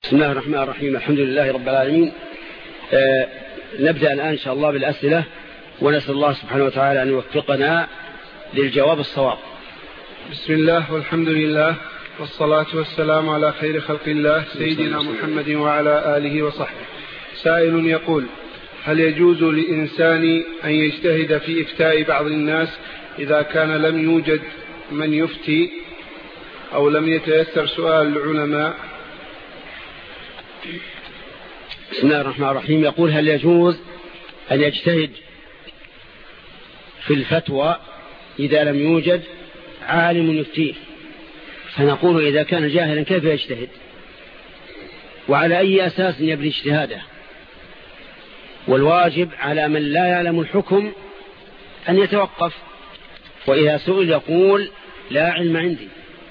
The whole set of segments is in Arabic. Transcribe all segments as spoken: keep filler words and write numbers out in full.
بسم الله الرحمن الرحيم. الحمد لله رب العالمين. آه نبدأ الآن إن شاء الله بالأسئلة، ونسأل الله سبحانه وتعالى أن يوفقنا للجواب الصواب. بسم الله والحمد لله والصلاة والسلام على خير خلق الله سيدنا محمد وعلى آله وصحبه. سائل يقول: هل يجوز لإنسان أن يجتهد في إفتاء بعض الناس إذا كان لم يوجد من يفتي أو لم يتيسر سؤال العلماء؟ بسم الله الرحمن الرحيم. يقول: هل يجوز أن يجتهد في الفتوى إذا لم يوجد عالم يفتيه؟ فنقول: إذا كان جاهلا كيف يجتهد؟ وعلى أي أساس يبني اجتهاده؟ والواجب على من لا يعلم الحكم أن يتوقف، وإذا سئل يقول: لا علم عندي.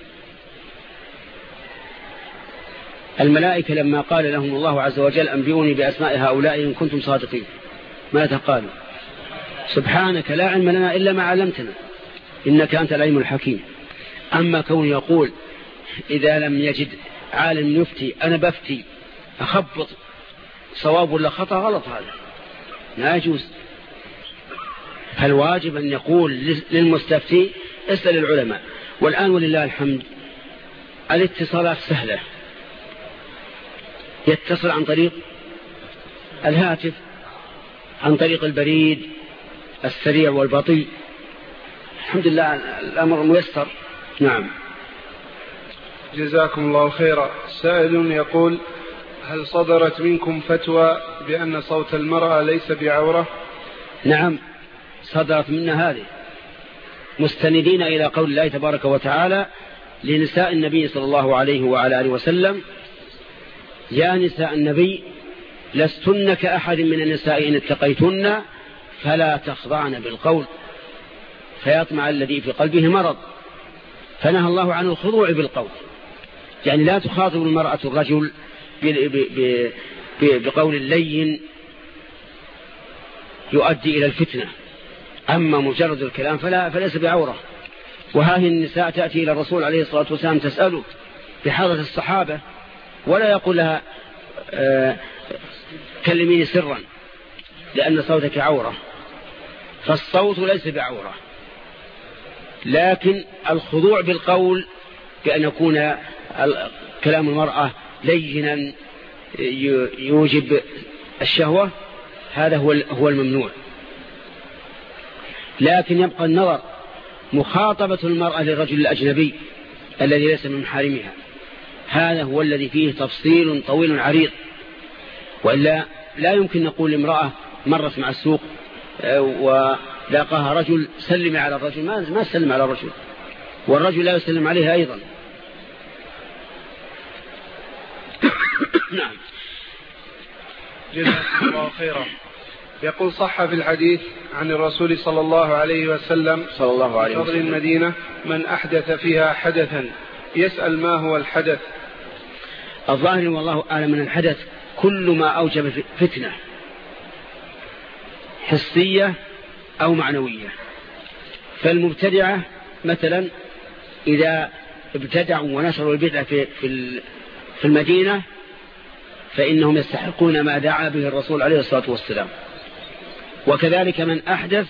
الملائكة لما قال لهم الله عز وجل: أنبئوني بأسماء هؤلاء إن كنتم صادقين، ماذا قالوا؟ سبحانك لا علم لنا إلا ما علمتنا إنك أنت العليم الحكيم. أما كون يقول إذا لم يجد عالم يفتي أنا بفتي، أخبط صواب ولا خطأ، غلط، هذا لا يجوز. فالواجب أن يقول للمستفتي: اسأل العلماء. والآن ولله الحمد الاتصالات سهلة، يتصل عن طريق الهاتف، عن طريق البريد السريع والبطيء، الحمد لله الأمر ميسر. نعم. جزاكم الله خيرا. سائل يقول: هل صدرت منكم فتوى بأن صوت المرأة ليس بعورة؟ نعم، صدرت منا هذه، مستندين إلى قول الله تبارك وتعالى لنساء النبي صلى الله عليه وعلى آله وسلم: يا نساء النبي لستن كأحد من النساء إن اتقيتن فلا تخضعن بالقول فيطمع الذي في قلبه مرض. فنهى الله عن الخضوع بالقول، يعني لا تخاطب المرأة الرجل بقول لين يؤدي إلى الفتنة. أما مجرد الكلام فلا فليس بعورة. وهذه النساء تأتي إلى الرسول عليه الصلاة والسلام تسأله بحضرة الصحابة، ولا يقول لها آه كلميني سرا لأن صوتك عورة، فالصوت ليس بعورة، لكن الخضوع بالقول بأن يكون كلام المرأة لينا يوجب الشهوة، هذا هو هو الممنوع. لكن يبقى النظر مخاطبة المرأة للرجل الأجنبي الذي ليس من محارمها، هذا هو الذي فيه تفصيل طويل عريض. وإلا لا يمكن نقول لامرأة مرت مع السوق ولاقاها رجل سلم على الرجل، ما سلم على الرجل، والرجل لا يسلم عليها أيضا. نعم. جزاكم الله خيرا. يقول: صح في الحديث عن الرسول صلى الله عليه وسلم صلى الله عليه فضل المدينة من أحدث فيها حدثا، يسأل: ما هو الحدث؟ الظاهر والله أعلم من الحدث كل ما أوجب فتنة حسية أو معنوية. فالمبتدعة مثلا إذا ابتدعوا ونشروا البدعة في في المدينة فإنهم يستحقون ما دعا به الرسول عليه الصلاة والسلام. وكذلك من أحدث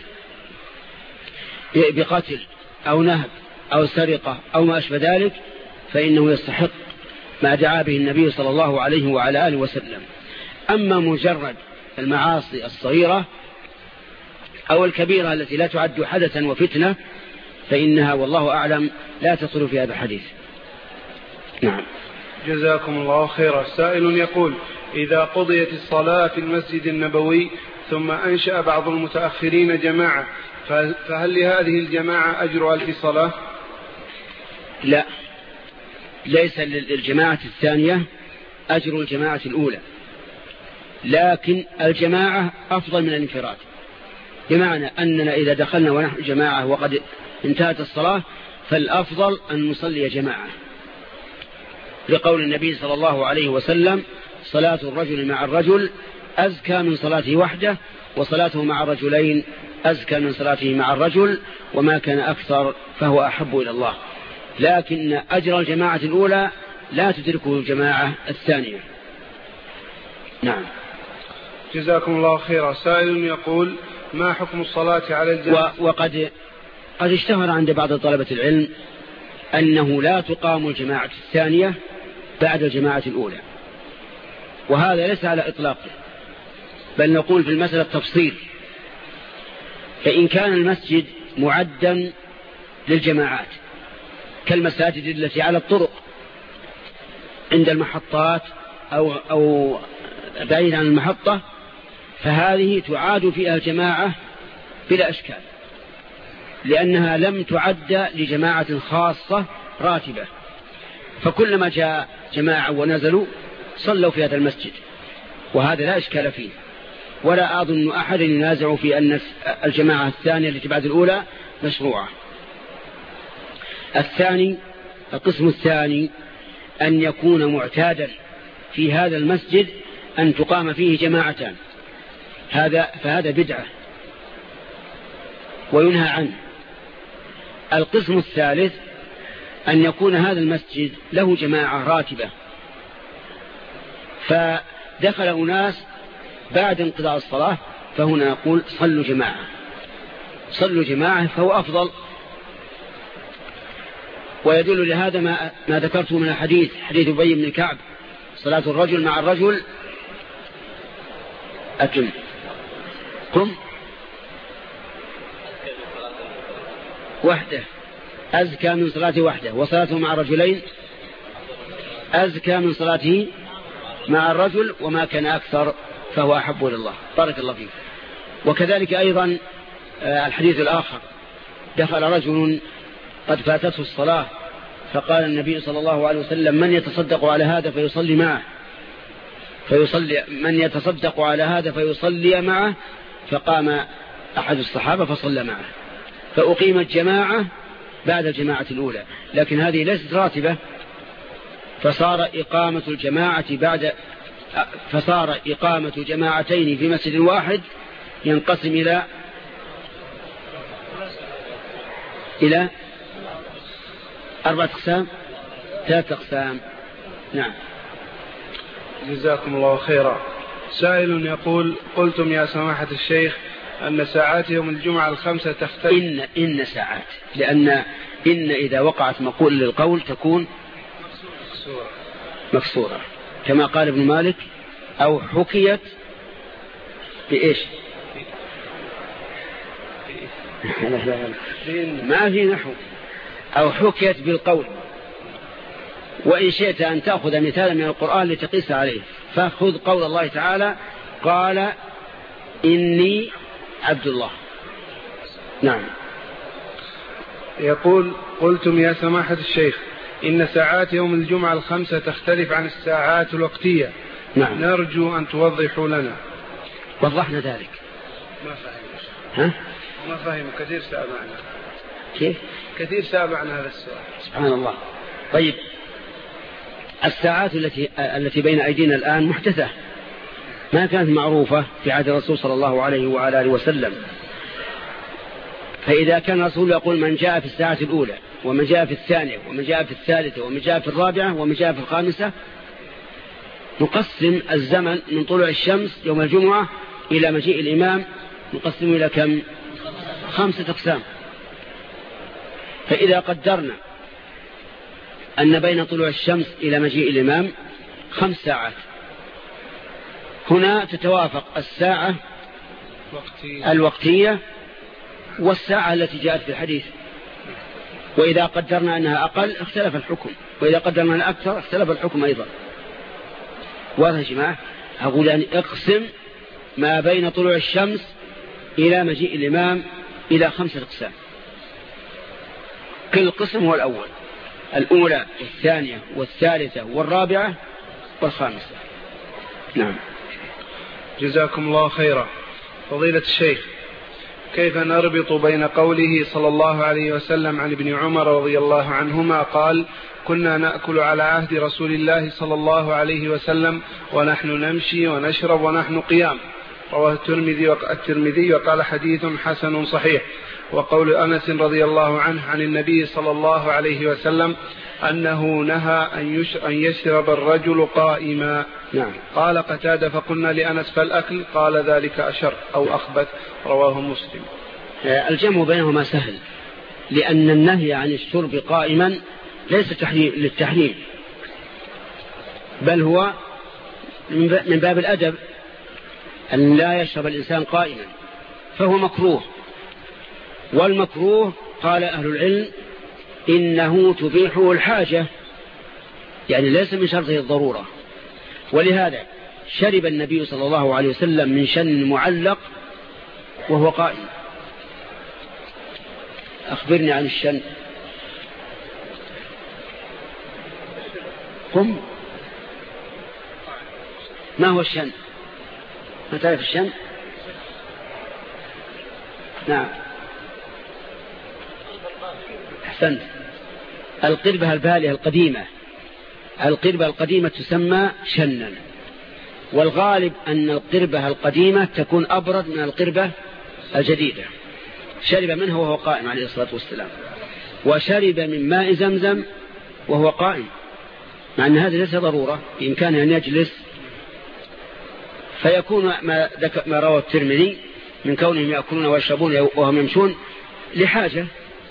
بقتل أو نهب أو سرقة أو ما أشبه ذلك فإنه يستحق ما دعا به النبي صلى الله عليه وعلى آله وسلم. أما مجرد المعاصي الصغيرة أو الكبيرة التي لا تعد حدثا وفتنة فإنها والله أعلم لا تصل في هذا الحديث. نعم. جزاكم الله خيرا. سائل يقول: إذا قضيت الصلاة في المسجد النبوي ثم أنشأ بعض المتأخرين جماعة، فهل لهذه الجماعة أجر ألف صلاة؟ لا، ليس للجماعة الثانية أجر الجماعة الأولى، لكن الجماعة أفضل من الانفراد، بمعنى أننا إذا دخلنا ونحن جماعة وقد انتهت الصلاة فالأفضل أن نصلي جماعة، لقول النبي صلى الله عليه وسلم: صلاة الرجل مع الرجل أزكى من صلاته وحده، وصلاته مع الرجلين أزكى من صلاته مع الرجل، وما كان أكثر فهو أحب إلى الله. لكن أجر الجماعة الأولى لا تدركه الجماعة الثانية. نعم. جزاكم الله خيرا. سائل يقول: ما حكم الصلاة على الجنازة؟ وقد قد اشتهر عند بعض طلبة العلم أنه لا تقام الجماعة الثانية بعد الجماعة الأولى، وهذا ليس على إطلاقه، بل نقول في المسألة تفصيل. فإن كان المسجد معدا للجماعات كالمساجد التي على الطرق عند المحطات أو, أو بعيد عن المحطة، فهذه تعاد فيها الجماعة بلا إشكال، لأنها لم تعد لجماعة خاصة راتبة، فكلما جاء جماعة ونزلوا صلوا في هذا المسجد، وهذا لا إشكال فيه، ولا أظن أحد ينازع في أن الجماعة الثانية التي بعد الأولى مشروعة. الثاني القسم الثاني أن يكون معتادا في هذا المسجد أن تقام فيه جماعتان، هذا فهذا بدعة وينهى عنه. القسم الثالث أن يكون هذا المسجد له جماعة راتبة، فدخل أناس بعد انقضاء الصلاة، فهنا نقول صلوا جماعة صلوا جماعة فهو أفضل. ويدل لهذا ما, ما ذكرته من الحديث، حديث أبي بن كعب: صلاة الرجل مع الرجل أتم قم وحده أزكى من صلاته وحده، وصلاته مع رجلين أزكى من صلاته مع الرجل، وما كان أكثر فهو أحب لله. بارك الله فيك. وكذلك أيضا الحديث الآخر: دخل رجل قد فاتته الصلاة، فقال النبي صلى الله عليه وسلم: من يتصدق على هذا فيصلي معه فيصلي من يتصدق على هذا فيصلي معه، فقام أحد الصحابة فصلى معه، فأقيمت جماعة بعد الجماعة الأولى، لكن هذه ليست راتبة، فصار إقامة الجماعة بعد فصار إقامة جماعتين في مسجد واحد ينقسم إلى إلى أربعة أقسام ثلاثة أقسام. نعم. جزاكم الله خيرا. سائل يقول: قلتم يا سماحة الشيخ أن ساعات يوم الجمعة الخمسة تختلف. إن إن ساعات، لأن إن إذا وقعت مقول للقول تكون مكسورة, مكسورة. كما قال ابن مالك: أو حكيت بإيش؟ ما في نحو. أو حكيت بالقول. وإن شئت أن تأخذ مثالا من القرآن لتقيس عليه، فخذ قول الله تعالى: قال إني عبد الله. نعم. يقول: قلتم يا سماحة الشيخ إن ساعات يوم الجمعة الخمسة تختلف عن الساعات الوقتية. نعم. نرجو أن توضحوا لنا. وضحنا ذلك. ما فهم. ها؟ ما فهم. كثير سامعنا. كيف؟ كثير سامعنا هذا السؤال. سبحان الله. طيب، الساعات التي التي بين أيدينا الآن محدثة، ما كانت معروفة في عهد الرسول صلى الله عليه وعلى آله وسلم. فإذا كان الرسول يقول: من جاء في الساعة الأولى، ومن جاء في الثانية، ومن جاء في الثالثة، ومن جاء في الرابعة، ومن جاء في الخامسة، نقسم الزمن من طلوع الشمس يوم الجمعة إلى مجيء الإمام، نقسم إلى كم؟ خمسة أقسام. فإذا قدرنا أن بين طلوع الشمس إلى مجيء الإمام خمس ساعات، هنا تتوافق الساعة وقتية. الوقتية والساعة التي جاءت في الحديث. وإذا قدرنا أنها أقل اختلف الحكم، وإذا قدرنا أنها أكثر اختلف الحكم أيضا. واضح يا جماعة؟ أقول أن اقسم ما بين طلوع الشمس إلى مجيء الإمام إلى خمسة أقسام. كل قسم هو الأول: الأولى والثانية والثالثة والرابعة والخامسة. نعم. جزاكم الله خيرا. فضيلة الشيخ، كيف نربط بين قوله صلى الله عليه وسلم عن ابن عمر رضي الله عنهما قال: كنا نأكل على عهد رسول الله صلى الله عليه وسلم ونحن نمشي ونشرب ونحن قيام، رواه الترمذي الترمذي وقال: حديث حسن صحيح. وقول أنس رضي الله عنه عن النبي صلى الله عليه وسلم أنه نهى أن يشرب الرجل قائما. نعم. قال قتادة فقلنا لأنس فالأكل؟ قال ذلك أشر أو أخبث. رواه مسلم. الجمع بينهما سهل، لأن النهي عن الشرب قائما ليس تحريم للتحريم، بل هو من باب الأدب أن لا يشرب الإنسان قائما، فهو مكروه. والمكروه قال أهل العلم إنه تبيحه الحاجة، يعني ليس من شرطه الضرورة. ولهذا شرب النبي صلى الله عليه وسلم من شن معلق وهو قائم. أخبرني عن الشن. قم. ما هو الشن؟ ما تعرف الشن؟ نعم أحسنت. القربة البالية القديمة، القربة القديمة تسمى شنا، والغالب أن القربة القديمة تكون أبرد من القربة الجديدة. شرب منها وهو قائم عليه الصلاة والسلام، وشرب من ماء زمزم وهو قائم، مع أن هذا ليس ضرورة، بإمكانه أن يجلس. فيكون ما, ما روى الترمذي من كونهم يأكلون ويشربون وهم يمشون لحاجة،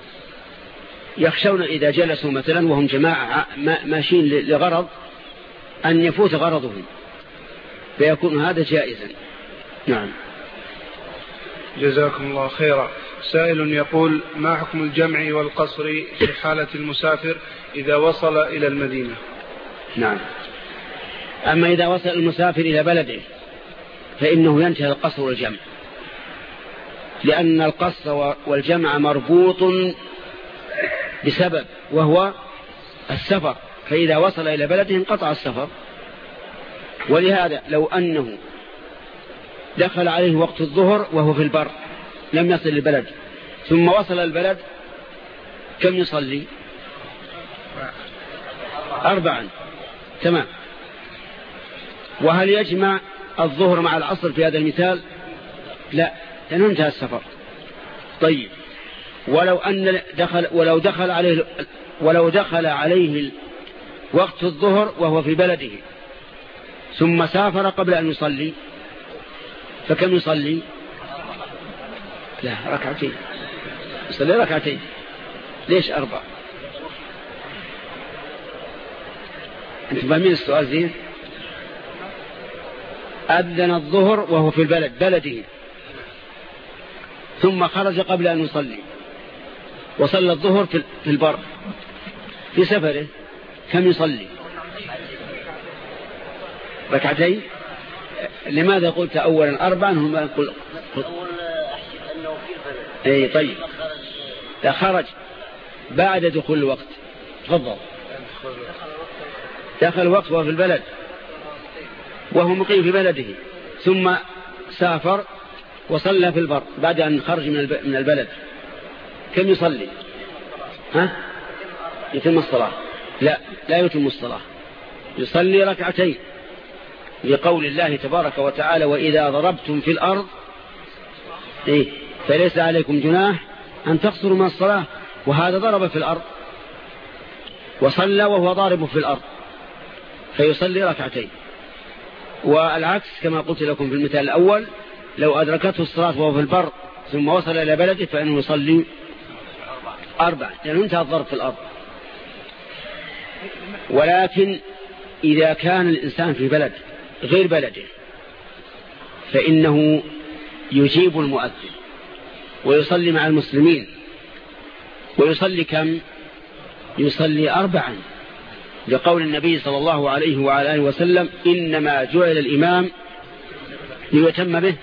يخشون إذا جلسوا مثلا وهم جماعة ماشين لغرض أن يفوت غرضهم، فيكون هذا جائزا. نعم. جزاكم الله خيرا. سائل يقول: ما حكم الجمع والقصر في حالة المسافر إذا وصل إلى المدينة؟ نعم. أما إذا وصل المسافر إلى بلده فإنه ينتهي القصر والجمع، لأن القصر والجمع مربوط بسبب وهو السفر، فإذا وصل إلى بلده انقطع السفر. ولهذا لو أنه دخل عليه وقت الظهر وهو في البر لم يصل البلد، ثم وصل البلد، كم يصلي؟ أربعا. تمام. وهل يجمع الظهر مع العصر في هذا المثال؟ لا، لأنه انتهى السفر. طيب، ولو أن دخل ولو دخل عليه ولو دخل عليه وقت الظهر وهو في بلده ثم سافر قبل أن يصلي، فكم يصلي؟ لا، ركعتين. يصلي ركعتين. ليش أربع؟ أنت فاهمين السؤال زين؟ أذن الظهر وهو في البلد بلده، ثم خرج قبل أن يصلي وصلى الظهر في البر في سفره، كم يصلي؟ ركعتين. لماذا قلت أولا أربعا؟ هم يقول أي طيب، لا، خرج بعد دخول الوقت. تفضل. دخل الوقت وهو في البلد وهو مقيم في بلده، ثم سافر وصلى في البر بعد أن خرج من البلد، كم يصلي؟ ها؟ يتم الصلاة؟ لا، لا يتم الصلاة، يصلي ركعتين، لقول الله تبارك وتعالى: وإذا ضربتم في الأرض إيه فليس عليكم جناح أن تقصروا من الصلاة. وهذا ضرب في الأرض وصلى وهو ضارب في الأرض، فيصلي ركعتين. والعكس كما قلت لكم في المثال الأول، لو أدركته الصلاة وهو في البر ثم وصل إلى بلده فإنه يصلي أربع، لأنه انتهى الضرب في الأرض. ولكن إذا كان الإنسان في بلد غير بلده فإنه يجيب المؤذن ويصلي مع المسلمين، ويصلي كم؟ يصلي أربعا، لقول النبي صلى الله عليه وعلى آله وسلم: إنما جعل الإمام ليتم به،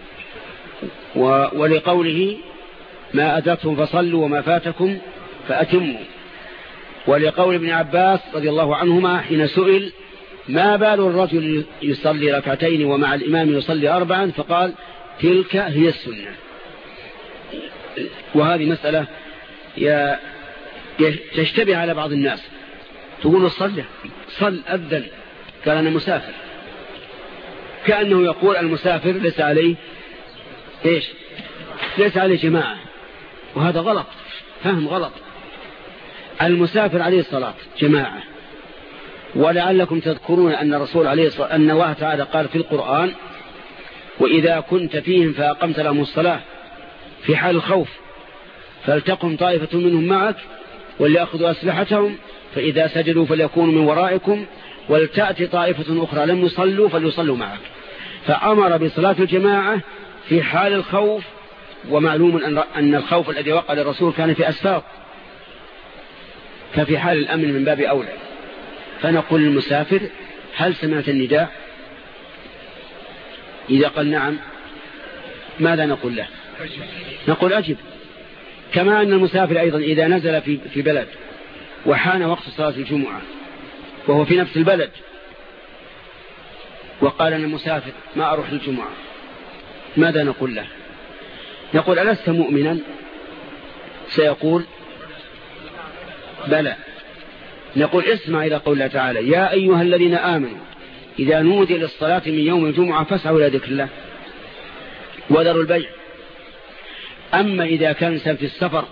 ولقوله: ما أدركتم فصلوا وما فاتكم فأتموا. ولقول ابن عباس رضي الله عنهما حين سئل: ما بال الرجل يصلي ركعتين ومع الإمام يصلي أربعا؟ فقال: تلك هي السنة. وهذه مسألة تشتبه على بعض الناس، تقول: صل صل أذن، قال: أنا مسافر، كأنه يقول المسافر ليس عليه إيش؟ ليس عليه جماعة. وهذا غلط، فهم غلط. المسافر عليه الصلاة جماعة. ولعلكم تذكرون أن الرسول عليه الصلاة أن الله تعالى قال في القرآن: وإذا كنت فيهم فأقمت لهم الصلاة في حال الخوف فلتقم طائفة منهم معك وليأخذوا أسلحتهم فإذا سجدوا فليكونوا من ورائكم ولتأتي طائفة أخرى لم يصلوا فليصلوا معك. فأمر بصلاة الجماعة في حال الخوف، ومعلوم أن الخوف الذي وقع للرسول كان في أسفار، ففي حال الأمن من باب أولى. فنقول للمسافر: هل سمعت النداء؟ إذا قال نعم ماذا نقول له؟ نقول أجب. كما أن المسافر أيضا إذا نزل في في بلد وحان وقت صلاة الجمعة وهو في نفس البلد وقال أنا مسافر ما أروح للجمعة، ماذا نقول له؟ نقول: ألست مؤمنا؟ سيقول: بلى. نقول: اسمع إلى قول الله تعالى: يا أيها الذين آمنوا إذا نودي للصلاة من يوم الجمعة فاسعوا إلى ذكر الله وذروا البيع. أما إذا كان في السفر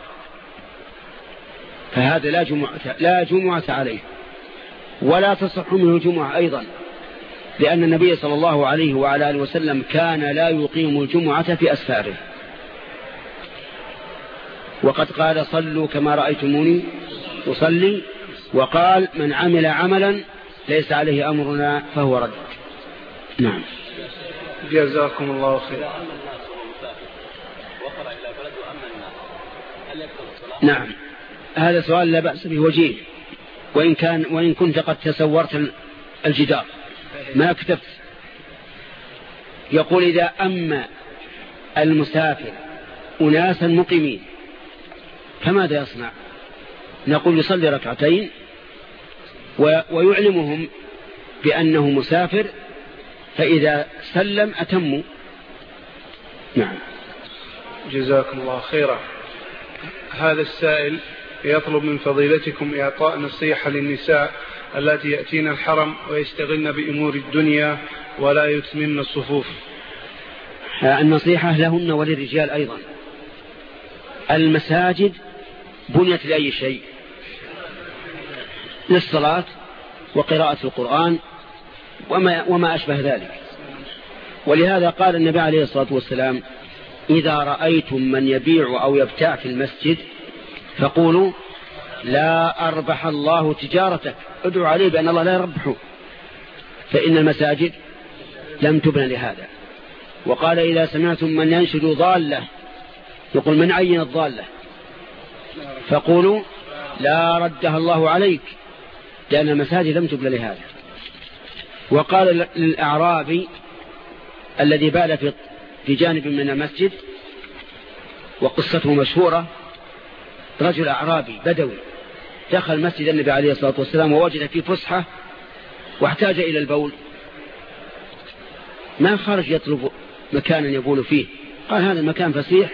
فهذا لا جمعة, لا جمعة عليه ولا تصح منه الجمعة أيضا، لأن النبي صلى الله عليه وعلى آله وسلم كان لا يقيم الجمعة في أسفاره، وقد قال: صلوا كما رأيتموني أصلي، وقال: من عمل عملا ليس عليه أمرنا فهو رد. نعم. جزاكم الله خير. نعم، هذا سؤال لا بأس به وجيه، وإن كان وإن كنت قد تسورت الجدار ما كتبت. يقول: إذا أما المسافر أناسا مقيمين فماذا يصنع؟ نقول: يصلي ركعتين ويعلمهم بأنه مسافر، فإذا سلم أتموا. نعم. جزاكم الله خيرا. هذا السائل يطلب من فضيلتكم إعطاء نصيحة للنساء التي يأتين الحرم ويشتغلن بأمور الدنيا ولا يتممن الصفوف. النصيحة لهن وللرجال أيضا. المساجد بنيت لأي شيء؟ للصلاة وقراءة القرآن وما, وما أشبه ذلك. ولهذا قال النبي عليه الصلاة والسلام: إذا رأيتم من يبيع أو يبتاع في المسجد فقولوا: لا أربح الله تجارتك، ادعوا عليه بأن الله لا يربحه، فإن المساجد لم تبنى لهذا. وقال: إذا سمعتم من ينشد ضالة، يقول: من عين الضالة؟ فقولوا: لا ردها الله عليك، لأن المساجد لم تبنى لهذا. وقال للأعرابي الذي بال في في جانب من المسجد، وقصته مشهورة: رجل أعرابي بدوي دخل مسجد النبي عليه الصلاة والسلام ووجد فيه فسحة واحتاج إلى البول، ما خرج يطلب مكانا يبول فيه، قال: هذا المكان فسيح،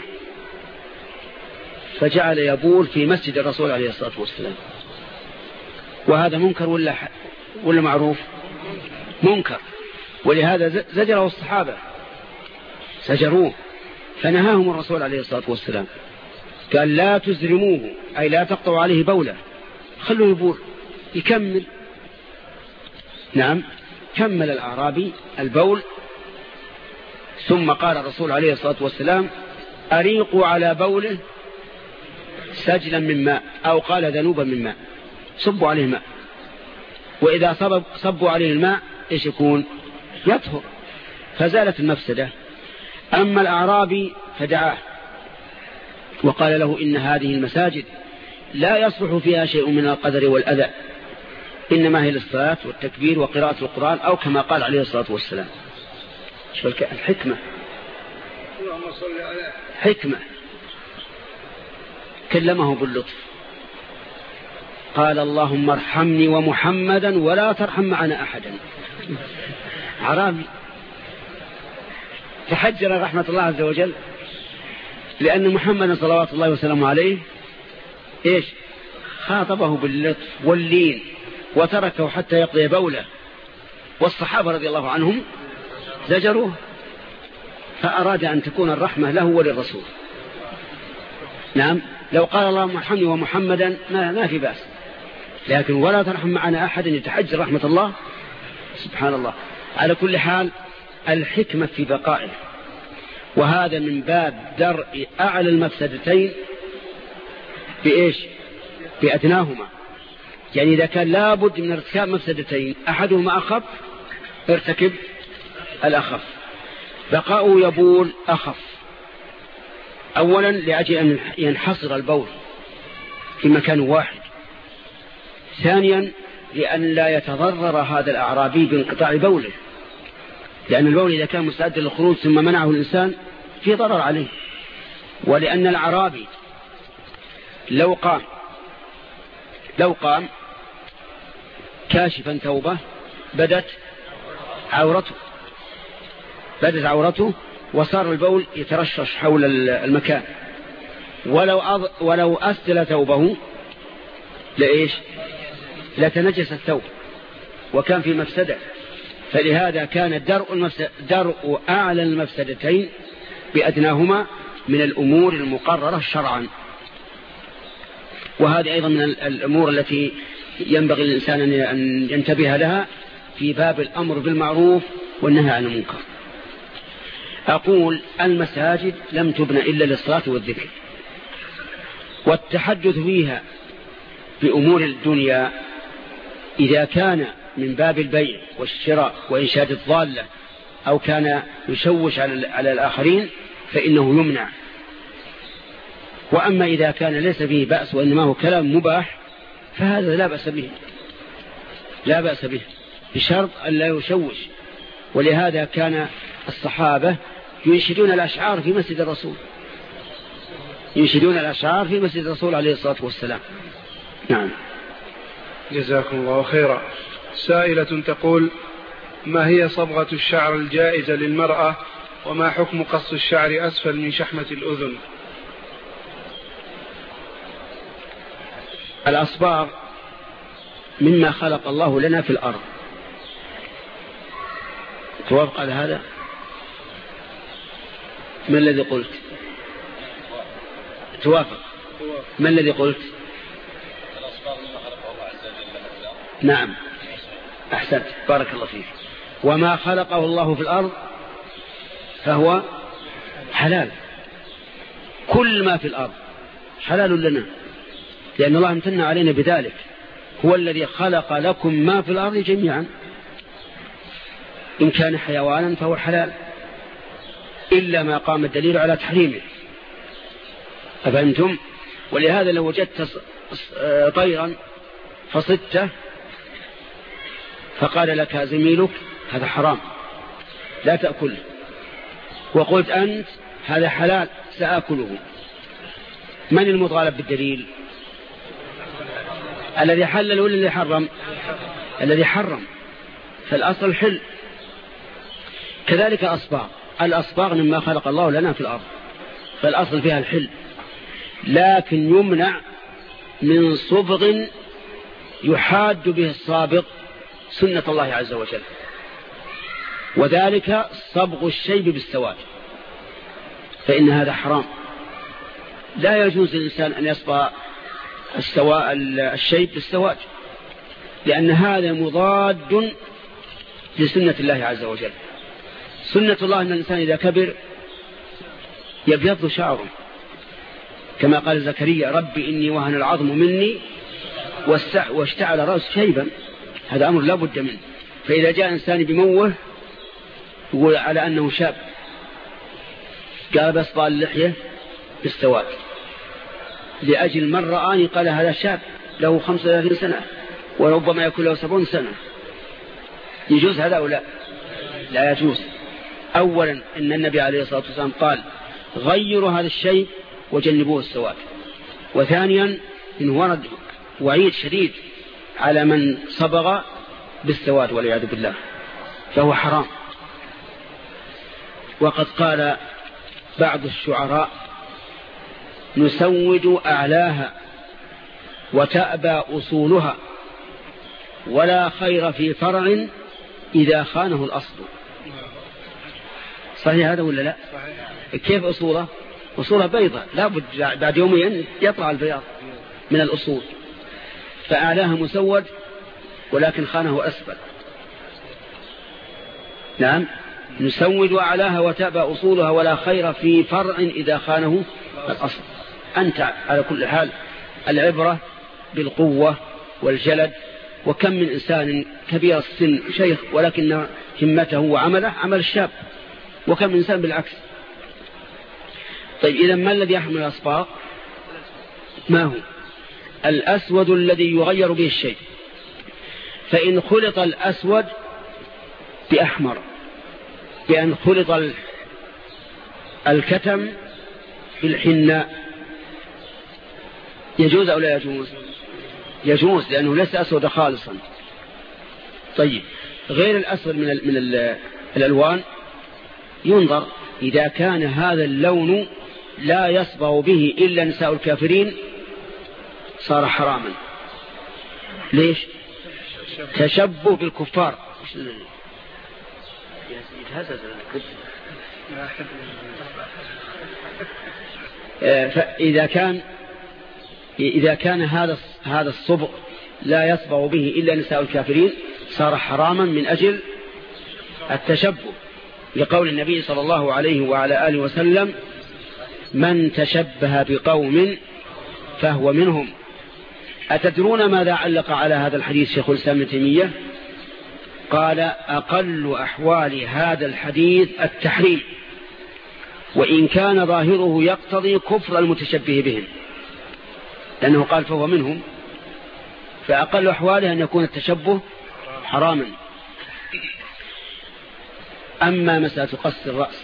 فجعل يبول في مسجد الرسول عليه الصلاة والسلام. وهذا منكر ولا ولا معروف؟ منكر. ولهذا زجره الصحابة، زجروه، فنهاهم الرسول عليه الصلاة والسلام، قال: لا تزرموه، أي لا تقطعوا عليه بوله، خلوا يبول يكمل. نعم، كمل الأعرابي البول، ثم قال الرسول عليه الصلاة والسلام: أريقوا على بوله سجلا من ماء، أو قال ذنوبا من ماء، صبوا عليه ماء، وإذا صب صبوا عليه الماء إيش يكون؟ يطهر، فزالت المفسدة. أما الأعرابي فدعاه وقال له: إن هذه المساجد لا يصلح فيها شيء من القدر والأذى، إنما هي للصلاة والتكبير وقراءة القرآن، أو كما قال عليه الصلاة والسلام. الحكمة حكمة. كلمه باللطف، قال: اللهم ارحمني ومحمدا ولا ترحم معنا أحدا. عرامي تحجر رحمة الله عز وجل، لأن محمدا صلوات الله وسلامه عليه إيش؟ خاطبه باللطف واللين وتركه حتى يقضي بوله، والصحابة رضي الله عنهم زجروه، فأراد أن تكون الرحمة له وللرسول. نعم لو قال اللهم ارحمني ومحمدا ما, ما في بأس، لكن ولا ترحم معنا أحد يتحجر رحمة الله، سبحان الله. على كل حال الحكمة في بقائه، وهذا من باب درء أعلى المفسدتين بإيش؟ بأدناهما. يعني إذا كان لابد من ارتكاب مفسدتين أحدهما أخف ارتكب الأخف. بقاؤه يبول أخف، أولا لأجل أن ينحصر البول في مكان واحد، ثانيا لأن لا يتضرر هذا الأعرابي بانقطاع بوله، لأن البول إذا كان مستعد للخروج ثم منعه الإنسان في ضرر عليه. ولأن الأعرابي لو قام لو قام كاشفا ثوبه بدت عورته بدت عورته وصار البول يترشش حول المكان، ولو أض... ولو أسدل ثوبه لإيش؟ لتنجس الثوب وكان في مفسدة. فلهذا كان درء, المفسد... درء أعلى المفسدتين بأدناهما من الأمور المقررة شرعا. وهذه أيضا من الأمور التي ينبغي الإنسان أن ينتبه لها في باب الأمر بالمعروف والنهي عن المنكر. أقول المساجد لم تبنى إلا للصلاة والذكر، والتحدث فيها بأمور الدنيا إذا كان من باب البيع والشراء وإنشاد الضالة أو كان يشوش على الآخرين فإنه يمنع. وأما إذا كان ليس فيه بأس وإنما هو كلام مباح فهذا لا بأس به لا بأس به بشرط أن لا يشوش. ولهذا كان الصحابة ينشدون الأشعار في مسجد الرسول ينشدون الأشعار في مسجد الرسول عليه الصلاة والسلام. نعم. جزاكم الله خيرا. سائلة تقول: ما هي صبغة الشعر الجائزة للمرأة، وما حكم قص الشعر أسفل من شحمة الأذن؟ الأصباغ مما خلق الله لنا في الأرض. توافق على هذا؟ ما الذي قلت؟ توافق. ما الذي قلت؟ نعم أحسنت، بارك الله فيك. وما خلقه الله في الأرض فهو حلال، كل ما في الأرض حلال لنا، لأن الله امتن علينا بذلك. هو الذي خلق لكم ما في الأرض جميعا، إن كان حيوانا فهو حلال إلا ما قام الدليل على تحريمه. أفهمتم؟ ولهذا لو وجدت طيرا فصدته فقال لك زميلك هذا حرام لا تأكله، وقلت أنت هذا حلال سأكله، من المطالب بالدليل؟ الذي حلل ولا الذي حرم؟ الذي حرم، فالأصل حل. كذلك أصباغ، الأصباغ مما خلق الله لنا في الأرض فالأصل فيها الحل، لكن يمنع من صبغ يحاد به الصابغ سنة الله عز وجل، وذلك صبغ الشيب بالسواد، فإن هذا حرام. لا يجوز للإنسان أن يصبغ السواء الشيب بالسواد، لأن هذا مضاد لسنة الله عز وجل. سنة الله أن الإنسان إذا كبر يبيض شعره، كما قال زكريا: ربي إني وهن العظم مني واشتعل رأس شيبا. هذا أمر لا بد منه. فإذا جاء إنسان بموه يقول على أنه شاب، قال بس طال اللحية بالسواد، لأجل من رآني قال هذا شاب له خمسة وثلاثين سنة وربما يكون له سبعون سنة. يجوز هذا أو لا؟ لا يجوز. أولا إن النبي عليه الصلاة والسلام قال: غيروا هذا الشيء وجنبوه السواد. وثانيا إن ورد وعيد شديد على من صبغ بالسواد والعياذ بالله، فهو حرام. وقد قال بعض الشعراء: نسود أعلاها وتأبى أصولها، ولا خير في فرع إذا خانه الأصل. صحيح هذا ولا لا؟ كيف أصوله؟ أصولها بيضاء، لا بد بعد يومين يطلع البياض من الأصول. فأعلاها مسود ولكن خانه أسفل. نعم، نسود أعلاها وتأبى أصولها ولا خير في فرع إذا خانه الأصل. أنت على كل حال العبرة بالقوة والجلد. وكم من إنسان كبير السن شيخ ولكن همته وعمله عمل الشاب، وكم من إنسان بالعكس. طيب إذا ما الذي يحمل الأصباغ؟ ما هو؟ الأسود الذي يغير به الشيء. فإن خلط الأسود بأحمر، بأن خلط الكتم بالحناء، يجوز أو لا يجوز؟ يجوز، لأنه ليس أسود خالصا. طيب غير الأسود من, ال من ال الألوان ينظر، إذا كان هذا اللون لا يصبغ به إلا نساء الكافرين صار حراما. ليش؟ تشبه بالكفار. فإذا كان إذا كان هذا هذا الصبغ لا يصبغ به إلا نساء الكافرين صار حراما من أجل التشبه، لقول النبي صلى الله عليه وعلى آله وسلم: من تشبه بقوم فهو منهم. أتدرون ماذا علق على هذا الحديث شيخ الإسلام ابن تيمية؟ قال: أقل أحوال هذا الحديث التحريم، وإن كان ظاهره يقتضي كفر المتشبه بهم، لأنه قال فهو منهم، فأقل أحواله أن يكون التشبه حراما. أما مسألة قص الرأس،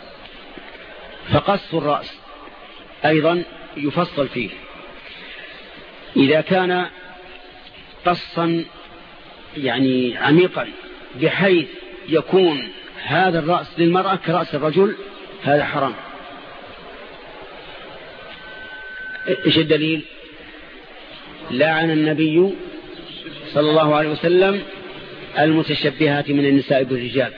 فقص الرأس أيضا يفصل فيه. إذا كان قصا يعني عميقا بحيث يكون هذا الرأس للمرأة كرأس الرجل، هذا حرام. إيش الدليل؟ لعن النبي صلى الله عليه وسلم المتشبهات من النساء بالرجال.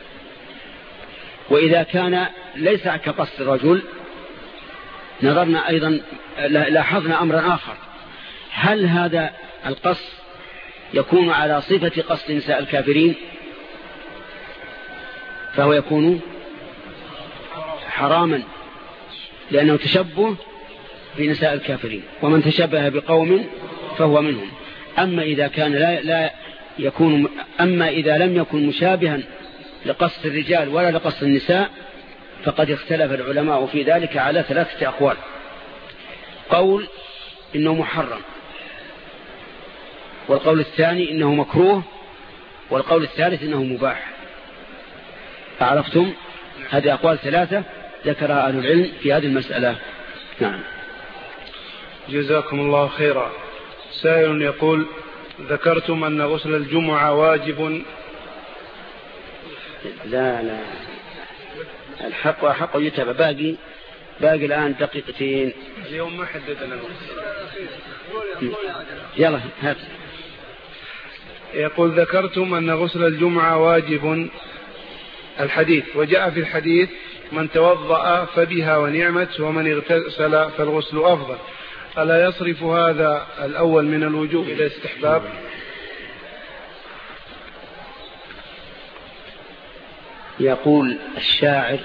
وإذا كان ليس كقص الرجل، نظرنا أيضا لاحظنا أمرا آخر: هل هذا القص يكون على صفة قص نساء الكافرين؟ فهو يكون حراما، لأنه تشبه بنساء الكافرين، ومن تشبه بقوم فهو منهم. أما إذا كان لا, لا يكون أما إذا لم يكن مشابها لقص الرجال ولا لقص النساء، فقد اختلف العلماء في ذلك على ثلاثة أقوال: قول إنه محرم، والقول الثاني إنه مكروه، والقول الثالث إنه مباح. عرفتم؟ هذه أقوال ثلاثة ذكرها أهل العلم في هذه المسألة. نعم. جزاكم الله خيرا. سائل يقول: ذكرتم أن غسل الجمعة واجب. لا لا الحق وحق يتبع. باقي باقي الآن دقيقتين. اليوم ما حددنا الوقت. يلا هات. يقول: ذكرتم أن غسل الجمعة واجب الحديث، وجاء في الحديث: من توضأ فبها ونعمت، ومن اغتسل فالغسل أفضل. ألا يصرف هذا الأول من الوجوب إلى استحباب؟ يقول الشاعر: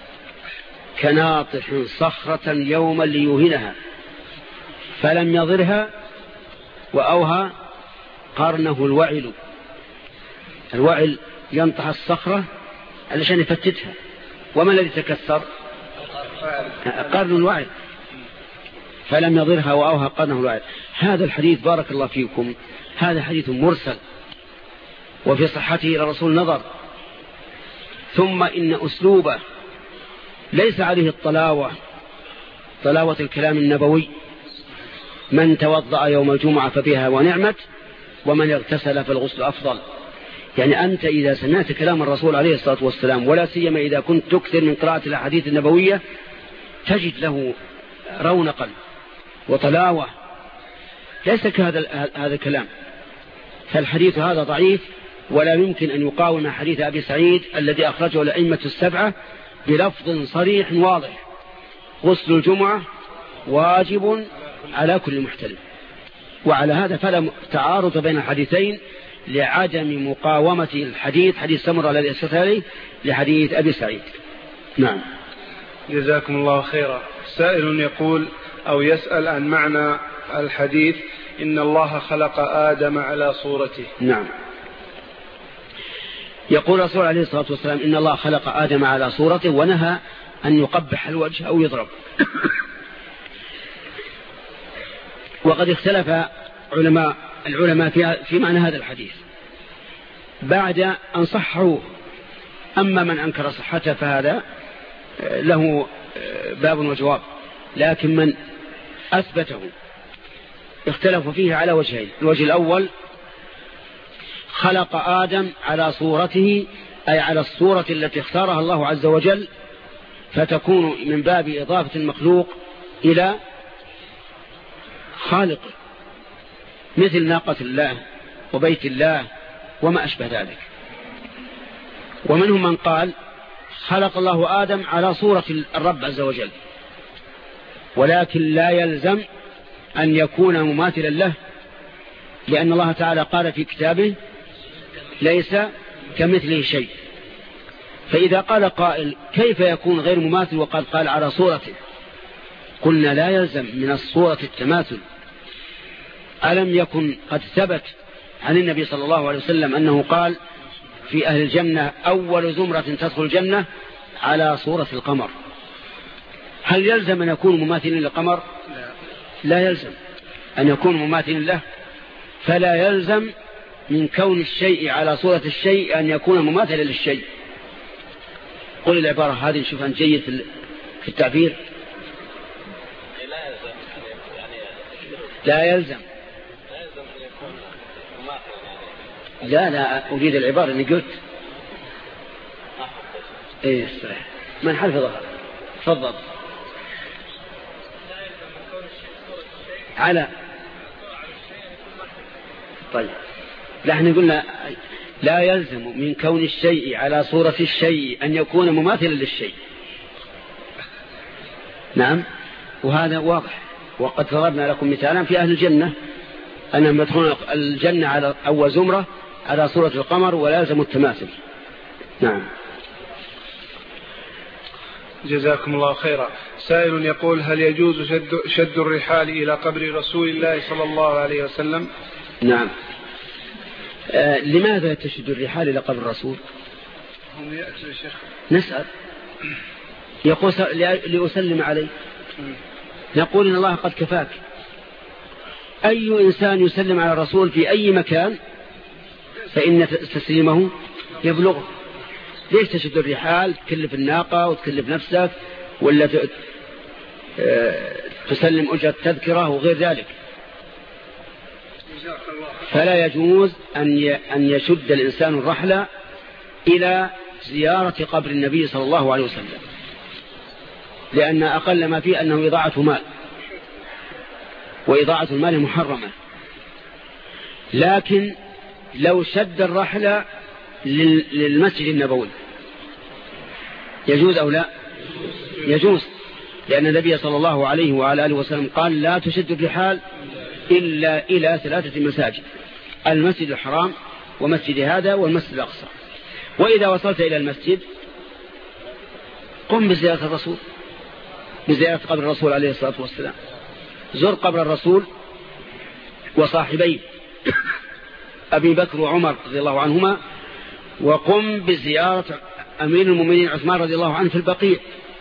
كناطح صخرة يوما ليوهنها فلم يضرها وأوهى قرنه الوعل. الوعل ينطح الصخرة علشان يفتتها، وما الذي تكسر؟ قرن الوعل. فلم يضرها وأوهى قرنه الوعل. هذا الحديث بارك الله فيكم هذا حديث مرسل، وفي صحته إلى الرسول نظر. ثم إن أسلوبه ليس عليه الطلاوة، طلاوة الكلام النبوي: من توضأ يوم الجمعة فبها ونعمت، ومن اغتسل فالغسل أفضل. يعني أنت إذا سمعت كلام الرسول عليه الصلاة والسلام، ولا سيما إذا كنت تكثر من قراءة الأحاديث النبوية، تجد له رونقا وطلاوة، ليس كهذا هذا الكلام. فالحديث هذا ضعيف، ولا يمكن أن يقاوم حديث أبي سعيد الذي أخرجه الأئمة السبعة بلفظ صريح واضح: غسل الجمعة واجب على كل محتلم. وعلى هذا فلا تعارض بين الحديثين لعدم مقاومة الحديث حديث سمرة الذي أشرت لحديث أبي سعيد. نعم. جزاكم الله خيرا. سائل يقول أو يسأل عن معنى الحديث إن الله خلق آدم على صورته. نعم. يقول الرسول عليه الصلاة والسلام إن الله خلق آدم على صورته ونهى أن يقبح الوجه أو يضرب. وقد اختلف علماء العلماء في, في معنى هذا الحديث بعد أن صحوا. أما من أنكر صحته فهذا له باب وجواب، لكن من أثبته اختلفوا فيه على وجهين. الوجه الأول خلق آدم على صورته أي على الصورة التي اختارها الله عز وجل، فتكون من باب إضافة المخلوق إلى خالقه، مثل ناقة الله وبيت الله وما أشبه ذلك. ومنهم من قال خلق الله آدم على صورة الرب عز وجل، ولكن لا يلزم أن يكون مماثلا له، لأن الله تعالى قال في كتابه ليس كمثله شيء. فإذا قال قائل كيف يكون غير مماثل وقد قال على صورته، قلنا لا يلزم من الصورة التماثل. ألم يكن قد ثبت عن النبي صلى الله عليه وسلم أنه قال في أهل الجنة أول زمرة تدخل الجنة على صورة القمر؟ هل يلزم أن يكون مماثل للقمر؟ لا يلزم أن يكون مماثل له. فلا يلزم من كون الشيء على صورة الشيء أن يكون مماثلا للشيء. قل العبارة هذه شوف أن جيد في التعبير. لا يلزم لا لا أريد العبارة اللي قلت. إيه صحيح. من حفظها تفضل. على طيب لا احنا قلنا لا يلزم من كون الشيء على صورة الشيء أن يكون مماثلا للشيء. نعم، وهذا واضح. وقد ضربنا لكم مثالا في أهل الجنة أنهم يدخلون الجنة على أول زمرة على صورة القمر ولا يلزم التماثل. نعم. جزاكم الله خيرا. سائل يقول هل يجوز شد, شد الرحال إلى قبر رسول الله صلى الله عليه وسلم؟ نعم. آه لماذا تشد الرحال إلى قبر الرسول؟ هم يأتوا شيخ نسأل. يقول لأسلم عليه، نقول إن الله قد كفاك. أي إنسان يسلم على الرسول في أي مكان فإن تسليمه يبلغه. ليش تشد الرحال؟ تكلف الناقة وتكلف نفسك ولا تسلم أجرة تذكرة وغير ذلك. فلا يجوز أن يشد الإنسان الرحلة إلى زيارة قبر النبي صلى الله عليه وسلم، لأن أقل ما فيه أنه إضاعة مال، وإضاعة المال محرمة. لكن لو شد الرحلة للمسجد النبوي يجوز أو لا؟ يجوز، لأن النبي صلى الله عليه وعلى آله وسلم قال لا تشد الرحال إلا إلى ثلاثة مساجد: المسجد الحرام ومسجد هذا والمسجد الأقصى. وإذا وصلت إلى المسجد قم بزيارة الرسول، بزيارة قبر الرسول عليه الصلاة والسلام. زر قبر الرسول وصاحبيه أبي بكر وعمر رضي الله عنهما، وقم بزيارة أمير المؤمنين عثمان رضي الله عنه في البقيع،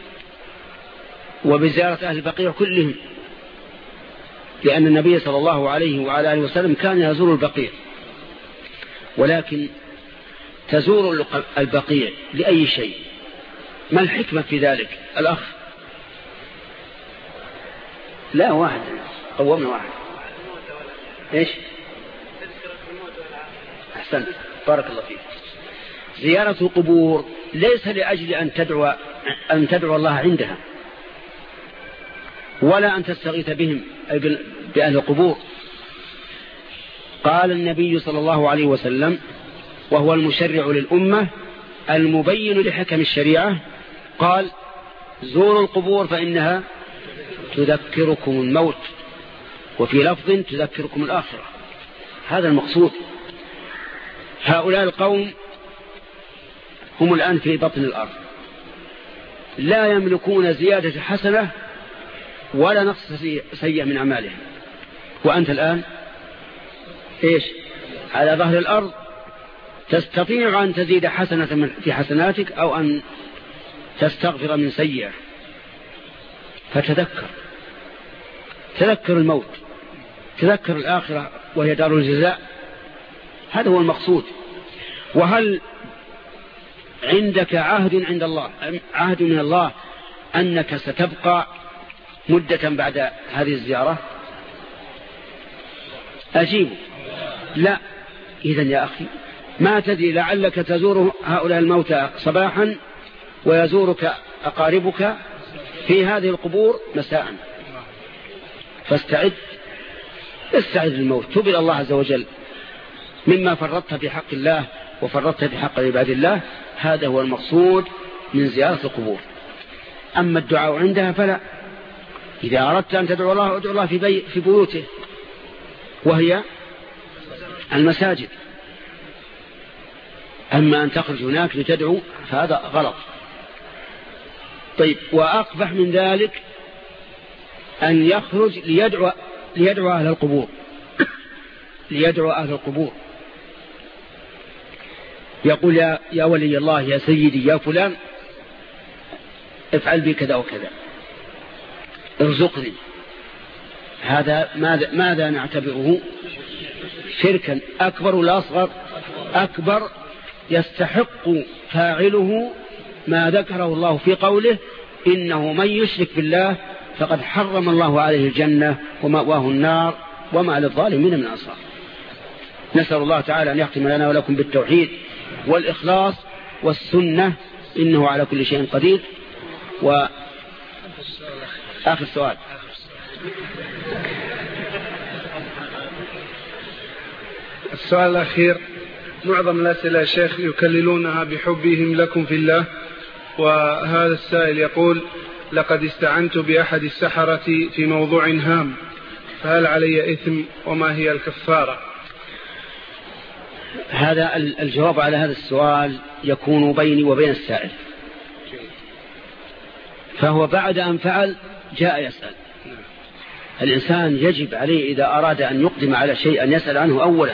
وبزيارة أهل البقيع كلهم، لأن النبي صلى الله عليه وعلى آله وسلم كان يزور البقيع. ولكن تزور البقيع لأي شيء؟ ما الحكمة في ذلك؟ الأخ لا واحد قومنا واحد. إيش؟ أحسنت، بارك الله فيك. زيارة قبور ليس لأجل أن تدعو أن تدعو الله عندها، ولا أن تستغيث بهم أي بأهل القبور. قال النبي صلى الله عليه وسلم وهو المشرع للأمة المبين لحكم الشريعة، قال زوروا القبور فإنها تذكركم الموت، وفي لفظ تذكركم الآخرة. هذا المقصود. هؤلاء القوم هم الآن في بطن الأرض، لا يملكون زيادة حسنة ولا نقص سيئة من أعمالهم، وأنت الآن إيش على ظهر الأرض، تستطيع أن تزيد حسنة في حسناتك أو أن تستغفر من سيئة. فتذكر، تذكر الموت، تذكر الآخرة وهي دار الجزاء. هذا هو المقصود. وهل عندك عهد عند الله، عهد من الله أنك ستبقى مدة بعد هذه الزيارة؟ أجيب لا. إذن يا أخي ما تدري، لعلك تزور هؤلاء الموتى صباحا ويزورك أقاربك في هذه القبور مساء. فاستعد، استعد للموت، تب إلى الله عز وجل مما فرطت في حق الله وفرطت في حق عباد الله. هذا هو المقصود من زيارة القبور. أما الدعاء عندها فلا. إذا أردت أن تدعو الله ادعو الله في, بي في بيوته وهي المساجد. أما أن تخرج هناك لتدعو فهذا غلط. طيب، وأقبح من ذلك أن يخرج ليدعو, ليدعو أهل القبور ليدعو أهل القبور يقول يا, يا ولي الله، يا سيدي، يا فلان، افعل بي كذا وكذا، ارزقني. هذا ماذا, ماذا نعتبره شركا أكبر ولا أصغر؟ أكبر. يستحق فاعله ما ذكره الله في قوله إنه من يشرك بالله فقد حرم الله عليه الجنة ومأواه النار وما للظالمين من أنصار. نسأل الله تعالى أن يختم لنا ولكم بالتوحيد والإخلاص والسنة، إنه على كل شيء قدير. وآخر سؤال. السؤال الأخير: معظم الأسئلة يا شيخ يكللونها بحبهم لكم في الله، وهذا السائل يقول: لقد استعنت بأحد السحرة في موضوع هام، فهل علي إثم وما هي الكفارة؟ هذا الجواب على هذا السؤال يكون بيني وبين السائل، فهو بعد أن فعل جاء يسأل. الإنسان يجب عليه إذا أراد أن يقدم على شيء أن يسأل عنه أولا.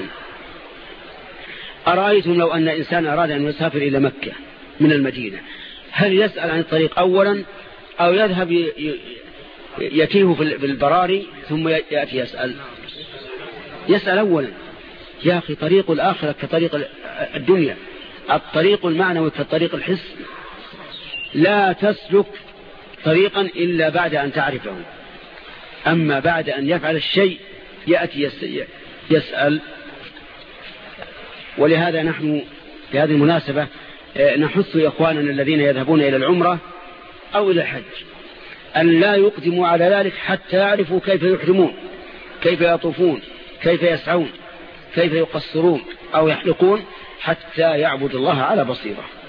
أرأيتم لو أن إنسان أراد أن يسافر إلى مكة من المدينة، هل يسأل عن الطريق أولا أو يذهب يتيه في البراري ثم يأتي يسأل؟ يسأل أولا. يا أخي طريق الآخرة كطريق الدنيا، الطريق المعنوي كطريق الحس. لا تسلك طريقا إلا بعد أن تعرفه، أما بعد أن يفعل الشيء يأتي يسأل. ولهذا نحن في هذه المناسبة نحث إخواننا الذين يذهبون إلى العمرة أو إلى الحج أن لا يقدموا على ذلك حتى يعرفوا كيف يحرمون، كيف يطوفون، كيف يسعون، كيف يقصرون أو يحلقون، حتى يعبد الله على بصيرة.